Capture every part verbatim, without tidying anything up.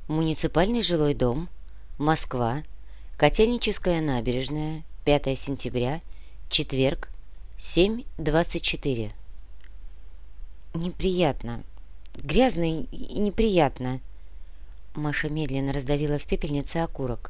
Муниципальный жилой дом, Москва, Котельническая набережная, пятое сентября, четверг, семь двадцать четыре. Неприятно. Грязно и неприятно. Маша медленно раздавила в пепельнице окурок.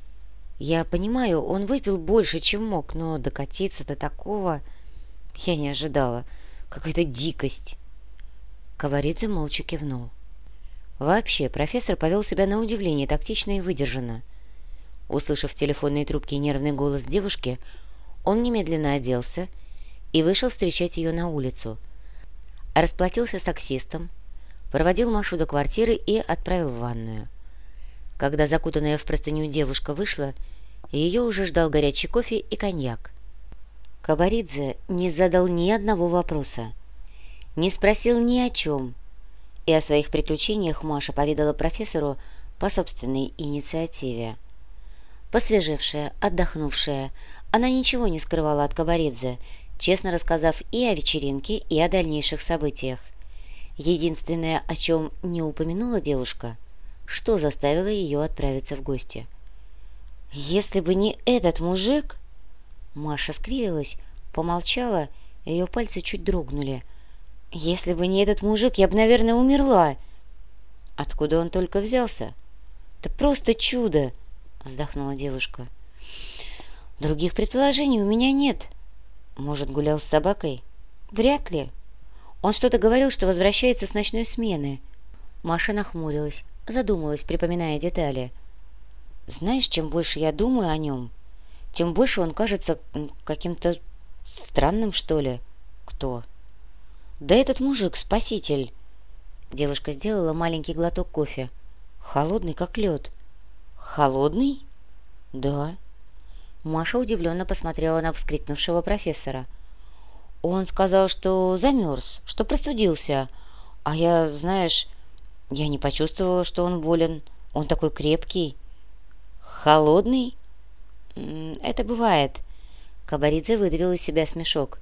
Я понимаю, он выпил больше, чем мог, но докатиться до такого я не ожидала. Какая-то дикость. Каваридзе молча кивнул. Вообще, профессор повел себя на удивление тактично и выдержанно. Услышав в телефонной трубке нервный голос девушки, он немедленно оделся и вышел встречать ее на улицу. Расплатился с таксистом, проводил Машу до квартиры и отправил в ванную. Когда закутанная в простыню девушка вышла, ее уже ждал горячий кофе и коньяк. Каваридзе не задал ни одного вопроса, не спросил ни о чем, и о своих приключениях Маша поведала профессору по собственной инициативе. Посвежевшая, отдохнувшая, она ничего не скрывала от Каваридзе, честно рассказав и о вечеринке, и о дальнейших событиях. Единственное, о чем не упомянула девушка, что заставило ее отправиться в гости. «Если бы не этот мужик...» Маша скривилась, помолчала, ее пальцы чуть дрогнули. «Если бы не этот мужик, я бы, наверное, умерла». «Откуда он только взялся?» «Да просто чудо!» — вздохнула девушка. «Других предположений у меня нет. Может, гулял с собакой?» «Вряд ли. Он что-то говорил, что возвращается с ночной смены». Маша нахмурилась, задумалась, припоминая детали. «Знаешь, чем больше я думаю о нем, тем больше он кажется каким-то странным, что ли». «Кто?» «Да этот мужик, спаситель». Девушка сделала маленький глоток кофе. «Холодный, как лед». «Холодный?» «Да». Маша удивленно посмотрела на вскрикнувшего профессора. «Он сказал, что замерз, что простудился. А я, знаешь, я не почувствовала, что он болен. Он такой крепкий». «Холодный?» «Это бывает». Кабаридзе выдавил из себя смешок.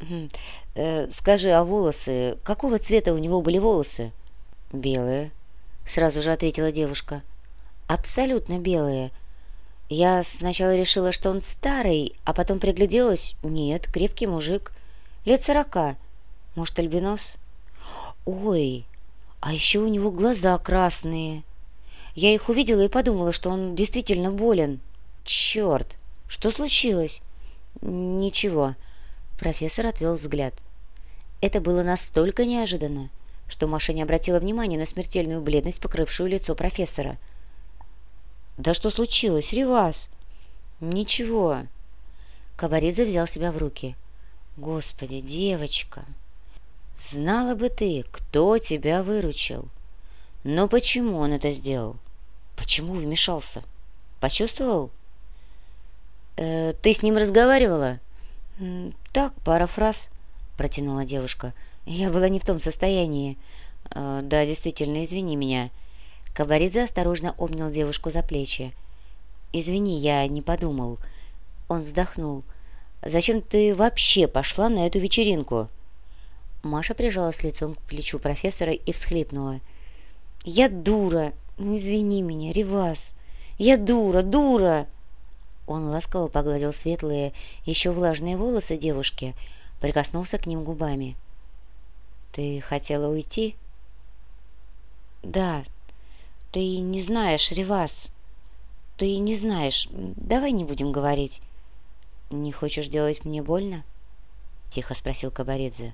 э, «Скажи, а волосы? Какого цвета у него были волосы?» «Белые», — сразу же ответила девушка. «Абсолютно белые. Я сначала решила, что он старый, а потом пригляделась. Нет, крепкий мужик. Лет сорока. Может, альбинос?» «Ой, а еще у него глаза красные. Я их увидела и подумала, что он действительно болен». «Черт! Что случилось?» «Ничего». Профессор отвел взгляд. Это было настолько неожиданно, что Маша не обратила внимания на смертельную бледность, покрывшую лицо профессора. «Да что случилось, Ревас?» «Ничего». Каваридзе взял себя в руки. «Господи, девочка, знала бы ты, кто тебя выручил. Но почему он это сделал? Почему вмешался? Почувствовал?» э, «Ты с ним разговаривала?» «Так, пара фраз», — протянула девушка. «Я была не в том состоянии». э, «Да, действительно, извини меня». Каваридзе осторожно обнял девушку за плечи. «Извини, я не подумал». Он вздохнул. «Зачем ты вообще пошла на эту вечеринку?» Маша прижалась лицом к плечу профессора и всхлипнула. «Я дура! Ну, извини меня, Ревас! Я дура, дура!» Он ласково погладил светлые, еще влажные волосы девушки, прикоснулся к ним губами. «Ты хотела уйти?» «Да. Ты не знаешь, Ревас. Ты не знаешь. Давай не будем говорить». «Не хочешь делать мне больно?» — тихо спросил Кабаридзе.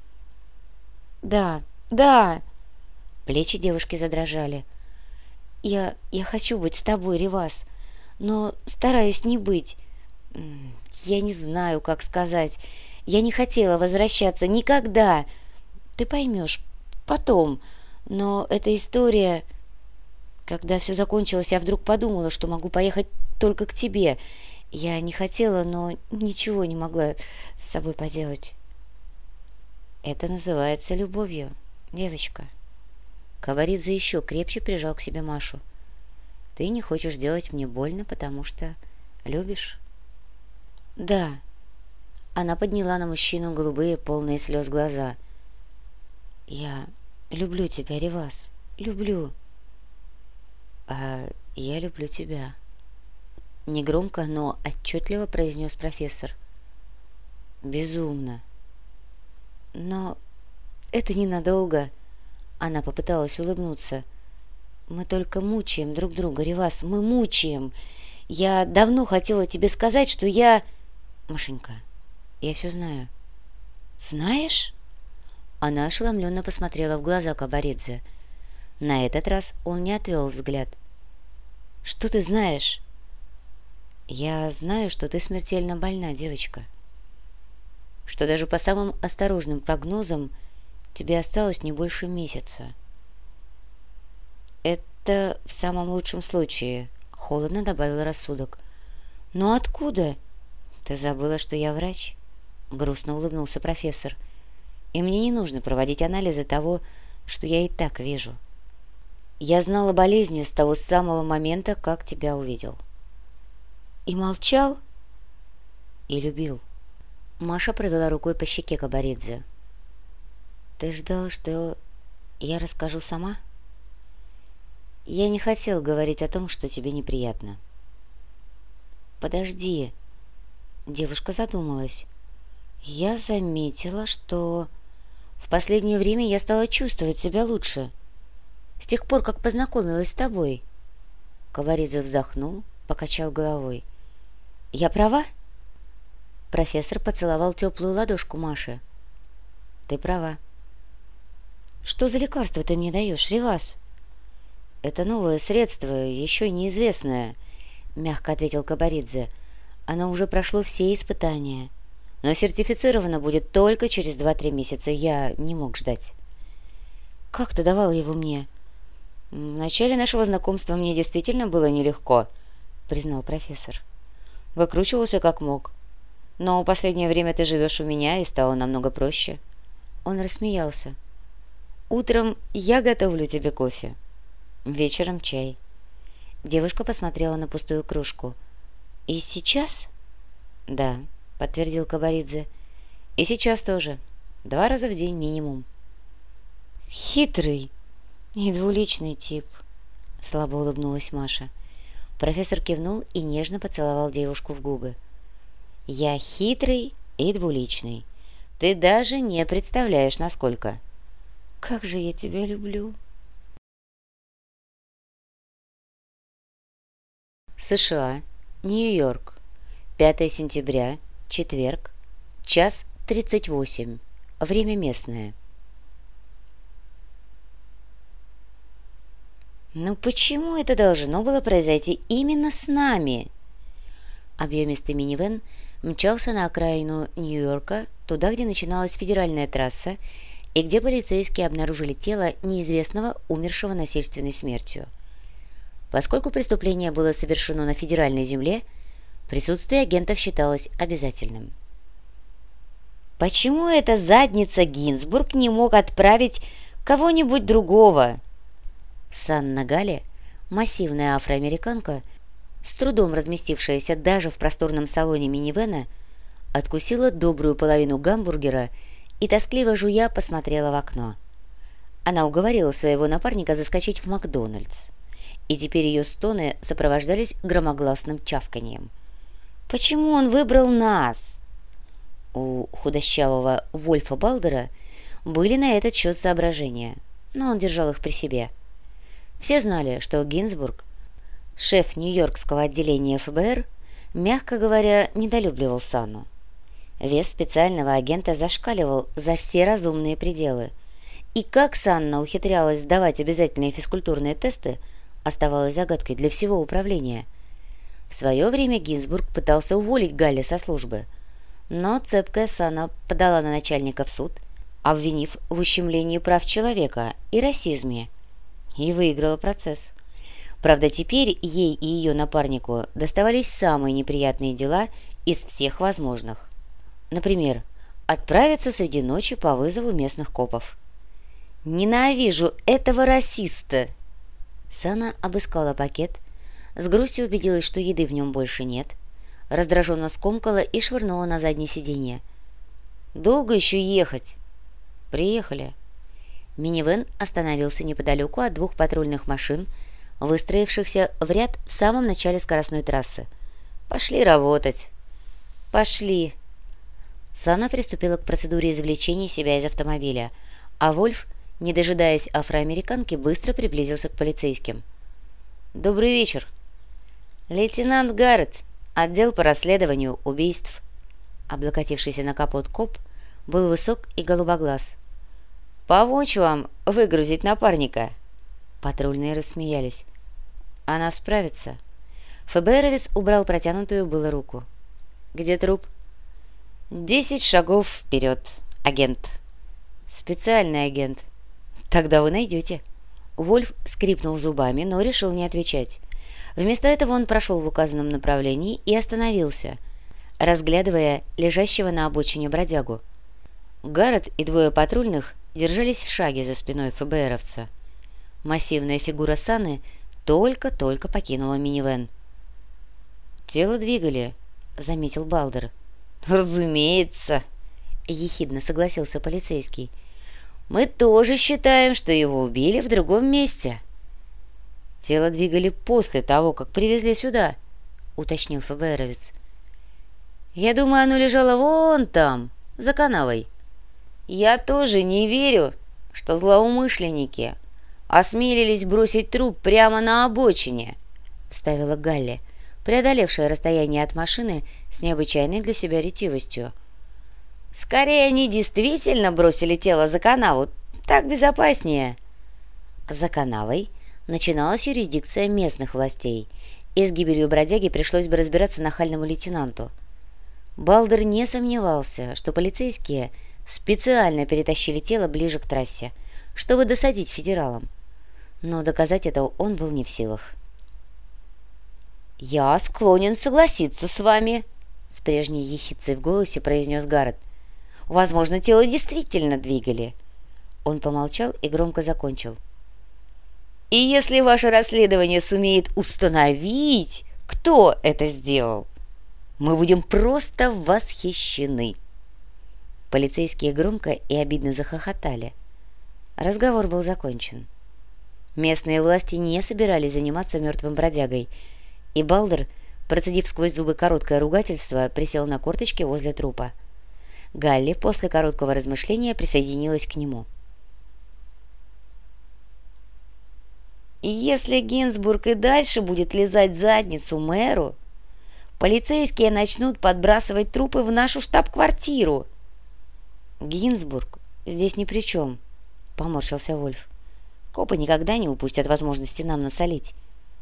«Да, да!» Плечи девушки задрожали. «Я... я хочу быть с тобой, Ревас, но стараюсь не быть. Я не знаю, как сказать. Я не хотела возвращаться никогда. Ты поймешь, потом. Но эта история... Когда все закончилось, я вдруг подумала, что могу поехать только к тебе. Я не хотела, но ничего не могла с собой поделать». «Это называется любовью, девочка». Каваридзе еще крепче прижал к себе Машу. «Ты не хочешь делать мне больно, потому что любишь?» «Да». Она подняла на мужчину голубые, полные слез глаза. «Я люблю тебя, Ревас, люблю». «А я люблю тебя», — негромко, но отчетливо произнес профессор. «Безумно». «Но это ненадолго», — она попыталась улыбнуться. «Мы только мучаем друг друга, Ревас, мы мучаем. Я давно хотела тебе сказать, что я...» «Машенька, я все знаю». «Знаешь?» Она ошеломленно посмотрела в глаза Кабаридзе. На этот раз он не отвел взгляд. «Что ты знаешь?» «Я знаю, что ты смертельно больна, девочка. Что даже по самым осторожным прогнозам тебе осталось не больше месяца». «Это в самом лучшем случае», — холодно добавил рассудок. «Но откуда?» «Ты забыла, что я врач?» — грустно улыбнулся профессор. «И мне не нужно проводить анализы того, что я и так вижу. Я знал о болезни с того самого момента, как тебя увидел». «И молчал?» «И любил». Маша провела рукой по щеке Кабаридзе. «Ты ждал, что я расскажу сама?» «Я не хотел говорить о том, что тебе неприятно». «Подожди». Девушка задумалась. «Я заметила, что в последнее время я стала чувствовать себя лучше. С тех пор, как познакомилась с тобой». Кабаридзе вздохнул, покачал головой. «Я права?» Профессор поцеловал теплую ладошку Маши. «Ты права». «Что за лекарство ты мне даешь, Ревас?» «Это новое средство, еще неизвестное», — мягко ответил Кабаридзе. «Оно уже прошло все испытания, но сертифицировано будет только через два-три месяца. Я не мог ждать». «Как ты давал его мне?» «В начале нашего знакомства мне действительно было нелегко», — признал профессор. «Выкручивался как мог. Но в последнее время ты живешь у меня, и стало намного проще». Он рассмеялся. «Утром я готовлю тебе кофе. Вечером чай». Девушка посмотрела на пустую кружку. «И сейчас?» «Да», — подтвердил Кабаридзе. «И сейчас тоже. Два раза в день минимум». «Хитрый и двуличный тип», — слабо улыбнулась Маша. Профессор кивнул и нежно поцеловал девушку в губы. «Я хитрый и двуличный. Ты даже не представляешь, насколько». «Как же я тебя люблю!» США, Нью-Йорк, пятое сентября, четверг, час тридцать восемь. Время местное. «Ну почему это должно было произойти именно с нами?» Объемистый минивэн мчался на окраину Нью-Йорка, туда, где начиналась федеральная трасса и где полицейские обнаружили тело неизвестного, умершего насильственной смертью. Поскольку преступление было совершено на федеральной земле, присутствие агентов считалось обязательным. «Почему эта задница Гинзбург не мог отправить кого-нибудь другого?» Санна Галли, массивная афроамериканка, с трудом разместившаяся даже в просторном салоне минивэна, откусила добрую половину гамбургера и, тоскливо жуя, посмотрела в окно. Она уговорила своего напарника заскочить в Макдональдс, и теперь ее стоны сопровождались громогласным чавканьем. «Почему он выбрал нас?» У худощавого Вольфа Балдера были на этот счет соображения, но он держал их при себе. Все знали, что Гинзбург, шеф нью-йоркского отделения эф бэ эр, мягко говоря, недолюбливал Санну. Вес специального агента зашкаливал за все разумные пределы, и как Санна ухитрялась сдавать обязательные физкультурные тесты, оставалось загадкой для всего управления. В свое время Гинзбург пытался уволить Галли со службы, но цепкая Санна подала на начальника в суд, обвинив в ущемлении прав человека и расизме, и выиграла процесс. Правда, теперь ей и ее напарнику доставались самые неприятные дела из всех возможных. Например, отправиться среди ночи по вызову местных копов. «Ненавижу этого расиста!» Санна обыскала пакет, с грустью убедилась, что еды в нем больше нет, раздраженно скомкала и швырнула на заднее сиденье. «Долго еще ехать?» «Приехали». Минивэн остановился неподалеку от двух патрульных машин, выстроившихся в ряд в самом начале скоростной трассы. «Пошли работать!» «Пошли!» Сана приступила к процедуре извлечения себя из автомобиля, а Вольф, не дожидаясь афроамериканки, быстро приблизился к полицейским. «Добрый вечер!» «Лейтенант Гаррет, отдел по расследованию убийств». Облокотившийся на капот коп был высок и голубоглаз. «Помочь вам выгрузить напарника?» Патрульные рассмеялись. «Она справится». ФБРовец убрал протянутую было руку. «Где труп?» «Десять шагов вперед, агент». «Специальный агент». «Тогда вы найдете». Вольф скрипнул зубами, но решил не отвечать. Вместо этого он прошел в указанном направлении и остановился, разглядывая лежащего на обочине бродягу. Гаррет и двое патрульных держались в шаге за спиной ФБРовца. Массивная фигура Саны только-только покинула минивэн. «Тело двигали», — заметил Балдер. «Разумеется», — ехидно согласился полицейский. «Мы тоже считаем, что его убили в другом месте». «Тело двигали после того, как привезли сюда», — уточнил ФБРовец. «Я думаю, оно лежало вон там, за канавой». «Я тоже не верю, что злоумышленники осмелились бросить труп прямо на обочине», — вставила Галли, преодолевшая расстояние от машины с необычайной для себя ретивостью. «Скорее, они действительно бросили тело за канаву, так безопаснее». За канавой начиналась юрисдикция местных властей, и с гибелью бродяги пришлось бы разбираться нахальному лейтенанту. Балдер не сомневался, что полицейские специально перетащили тело ближе к трассе, чтобы досадить федералам, но доказать это он был не в силах. «Я склонен согласиться с вами», — с прежней ехидцей в голосе произнес Гаррет. «Возможно, тело действительно двигали». Он помолчал и громко закончил. «И если ваше расследование сумеет установить, кто это сделал, мы будем просто восхищены». Полицейские громко и обидно захохотали. Разговор был закончен. Местные власти не собирались заниматься мертвым бродягой, и Балдер, процедив сквозь зубы короткое ругательство, присел на корточки возле трупа. Галли после короткого размышления присоединилась к нему. «И если Гинзбург и дальше будет лизать задницу мэру, полицейские начнут подбрасывать трупы в нашу штаб-квартиру». «Гинзбург здесь ни при чем», — поморщился Вольф. «Копы никогда не упустят возможности нам насолить.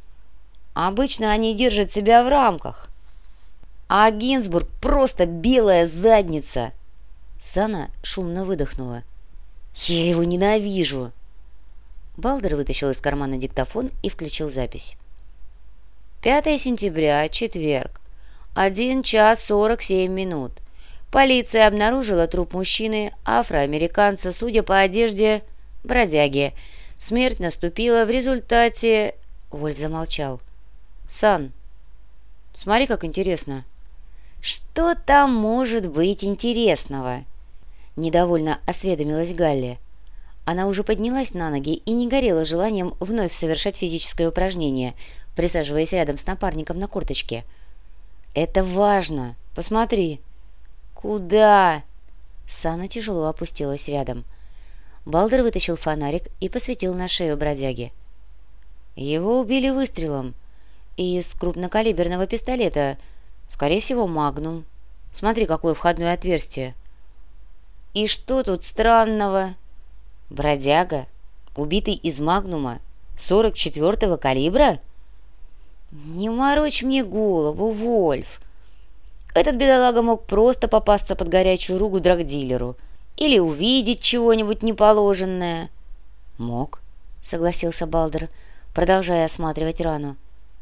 Обычно они держат себя в рамках. А Гинзбург просто белая задница». Сана шумно выдохнула. «Я его ненавижу». Балдер вытащил из кармана диктофон и включил запись. «пятое сентября, четверг, один час сорок семь минут. Полиция обнаружила труп мужчины, афроамериканца, судя по одежде, бродяги. Смерть наступила в результате...» Вольф замолчал. «Сан, смотри, как интересно». «Что там может быть интересного?» Недовольно осведомилась Галли. Она уже поднялась на ноги и не горела желанием вновь совершать физическое упражнение, присаживаясь рядом с напарником на корточке. «Это важно. Посмотри». «Куда?» Сана тяжело опустилась рядом. Балдер вытащил фонарик и посветил на шею бродяги. «Его убили выстрелом из крупнокалиберного пистолета, скорее всего, «Магнум». Смотри, какое входное отверстие». «И что тут странного?» «Бродяга, убитый из «Магнума» сорок четвёртого калибра?» «Не морочь мне голову, Вольф. Этот бедолага мог просто попасться под горячую руку драгдилеру или увидеть чего-нибудь неположенное». «Мог», — согласился Балдер, продолжая осматривать рану.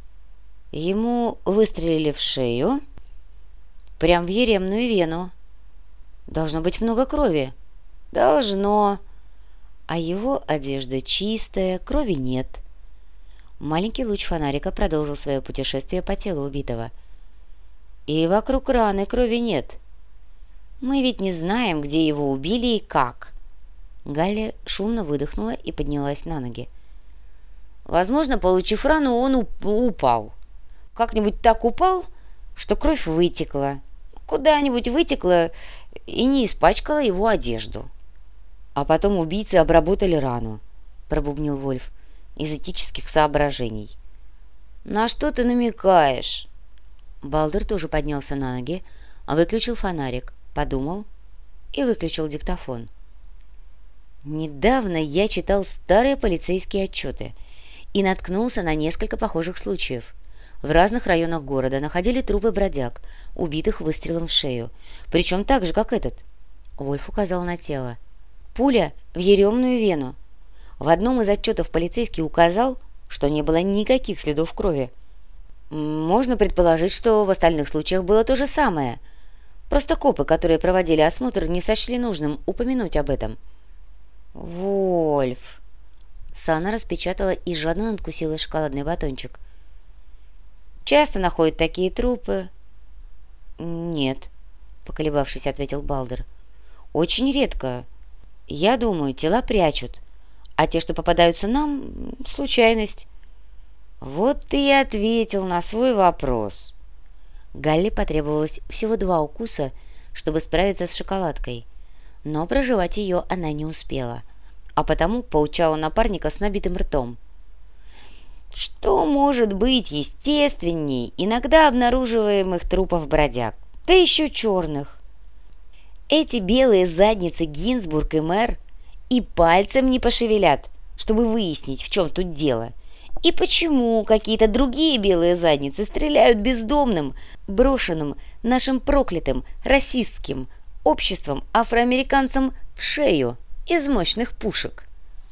«Ему выстрелили в шею, прям в еремную вену. Должно быть много крови». «Должно. А его одежда чистая, крови нет». Маленький луч фонарика продолжил свое путешествие по телу убитого. «И вокруг раны крови нет. Мы ведь не знаем, где его убили и как». Галя шумно выдохнула и поднялась на ноги. Возможно, получив рану, он уп- упал. Как-нибудь так упал, что кровь вытекла. Куда-нибудь вытекла и не испачкала его одежду. А потом убийцы обработали рану, пробубнил Вольф, из этических соображений. На что ты намекаешь? Балдер тоже поднялся на ноги, выключил фонарик, подумал и выключил диктофон. Недавно я читал старые полицейские отчеты и наткнулся на несколько похожих случаев. В разных районах города находили трупы бродяг, убитых выстрелом в шею, причем так же, как этот. Вольф указал на тело. Пуля в еремную вену. В одном из отчетов полицейский указал, что не было никаких следов крови. Можно предположить, что в остальных случаях было то же самое. Просто копы, которые проводили осмотр, не сочли нужным упомянуть об этом. «Вольф!» Сана распечатала и жадно надкусила шоколадный батончик. «Часто находят такие трупы?» «Нет», — поколебавшись, ответил Балдер. «Очень редко. Я думаю, тела прячут, а те, что попадаются нам, — случайность». «Вот ты и ответил на свой вопрос». Галли потребовалось всего два укуса, чтобы справиться с шоколадкой, но прожевать ее она не успела, а потому поучала напарника с набитым ртом. «Что может быть естественней иногда обнаруживаемых трупов бродяг, да еще черных? Эти белые задницы Гинзбург и мэр и пальцем не пошевелят, чтобы выяснить, в чем тут дело. И почему какие-то другие белые задницы стреляют бездомным, брошенным нашим проклятым расистским обществом афроамериканцам в шею из мощных пушек?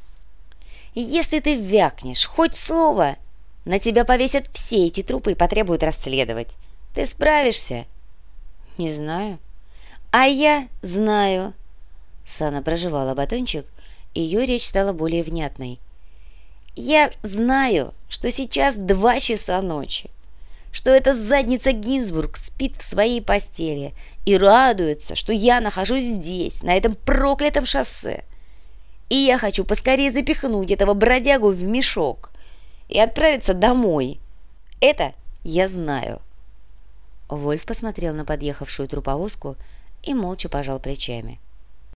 Если ты вякнешь хоть слово, на тебя повесят все эти трупы и потребуют расследовать. Ты справишься?» «Не знаю». «А я знаю». Сана прожевала батончик, и ее речь стала более внятной. «Я знаю, что сейчас два часа ночи, что эта задница Гинзбург спит в своей постели и радуется, что я нахожусь здесь, на этом проклятом шоссе. И я хочу поскорее запихнуть этого бродягу в мешок и отправиться домой. Это я знаю». Вольф посмотрел на подъехавшую труповозку и молча пожал плечами.